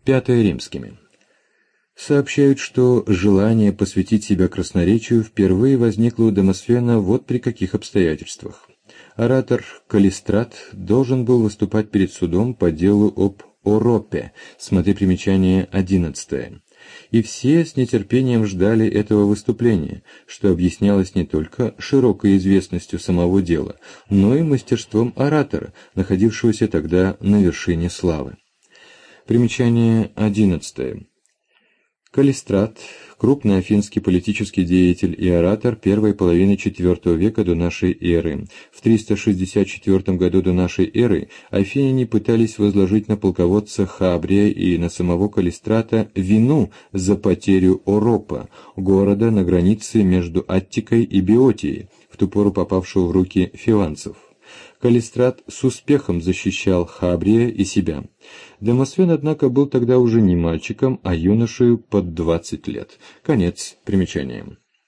Пятое римскими. Сообщают, что желание посвятить себя красноречию впервые возникло у Демосфена вот при каких обстоятельствах. Оратор Калистрат должен был выступать перед судом по делу об Оропе, смотри примечание 11. И все с нетерпением ждали этого выступления, что объяснялось не только широкой известностью самого дела, но и мастерством оратора, находившегося тогда на вершине славы. Примечание 11. Калистрат, крупный афинский политический деятель и оратор первой половины IV века до нашей эры. В 364 году до нашей эры афиняне пытались возложить на полководца Хабрия и на самого Калистрата вину за потерю Оропа, города на границе между Аттикой и Беотией, в ту пору попавшего в руки фиванцев. Калистрат с успехом защищал Хабрия и себя. Демосфен, однако, был тогда уже не мальчиком, а юношею под 20 лет. Конец примечания.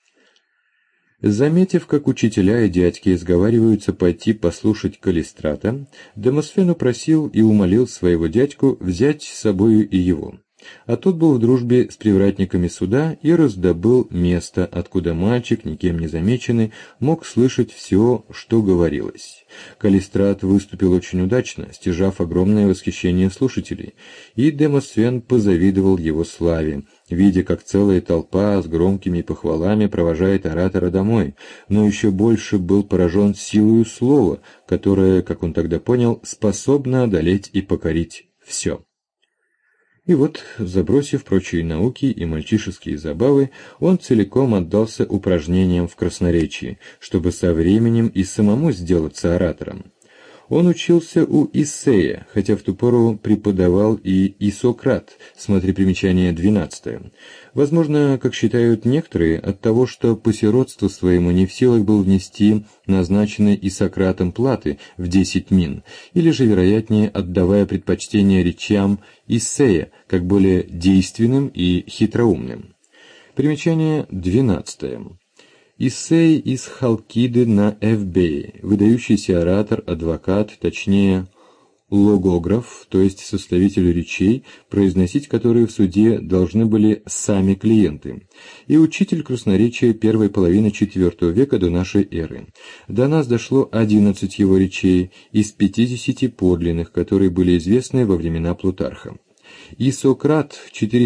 Заметив, как учителя и дядьки сговариваются пойти послушать Калистрата, Демосфен упросил и умолил своего дядьку взять с собою и его. А тот был в дружбе с привратниками суда и раздобыл место, откуда мальчик, никем не замеченный, мог слышать все, что говорилось. Калистрат выступил очень удачно, стяжав огромное восхищение слушателей, и Демосфен позавидовал его славе, видя, как целая толпа с громкими похвалами провожает оратора домой, но еще больше был поражен силою слова, которое, как он тогда понял, способно одолеть и покорить все. И вот, забросив прочие науки и мальчишеские забавы, он целиком отдался упражнениям в красноречии, чтобы со временем и самому сделаться оратором. Он учился у Иссея, хотя в ту пору преподавал и Исократ, смотри примечание 12. Возможно, как считают некоторые, от того, что по сиротству своему не в силах был внести назначенные Исократом платы в 10 мин, или же, вероятнее, отдавая предпочтение речам Иссея, как более действенным и хитроумным. Примечание 12. Иссей из Халкиды на Эвбее, выдающийся оратор, адвокат, точнее логограф, то есть составитель речей, произносить которые в суде должны были сами клиенты, и учитель красноречия первой половины IV века до нашей эры. До нас дошло 11 его речей из 50 подлинных, которые были известны во времена Плутарха. Исократ,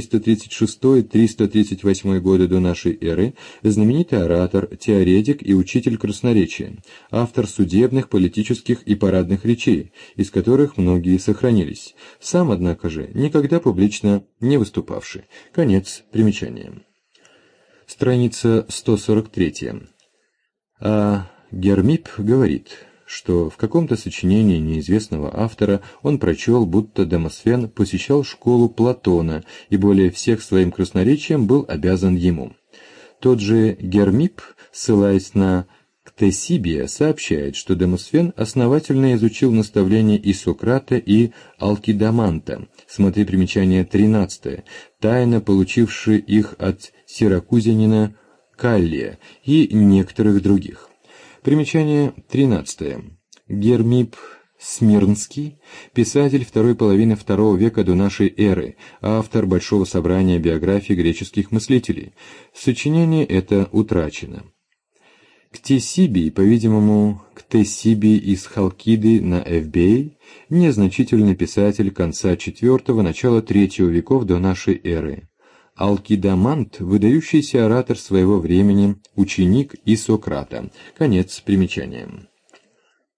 436-338 годы до нашей эры, знаменитый оратор, теоретик и учитель красноречия, автор судебных, политических и парадных речей, из которых многие сохранились, сам, однако же, никогда публично не выступавший. Конец примечания. Страница 143. А Гермип говорит, что в каком-то сочинении неизвестного автора он прочел, будто Демосфен посещал школу Платона и более всех своим красноречием был обязан ему. Тот же Гермип, ссылаясь на Ктесибия, сообщает, что Демосфен основательно изучил наставления Исократа и Алкидаманта, смотри примечание 13, тайно получивший их от сиракузянина Каллия и некоторых других. Примечание 13. Гермип Смирнский, писатель второй половины II века до нашей эры, автор большого собрания биографий греческих мыслителей. Сочинение это утрачено. Ктесибий, по-видимому, Ктесибий из Халкиды на Эвбей, незначительный писатель конца IV – начала III веков до нашей эры. Алкидамант – выдающийся оратор своего времени, ученик Исократа. Конец примечания.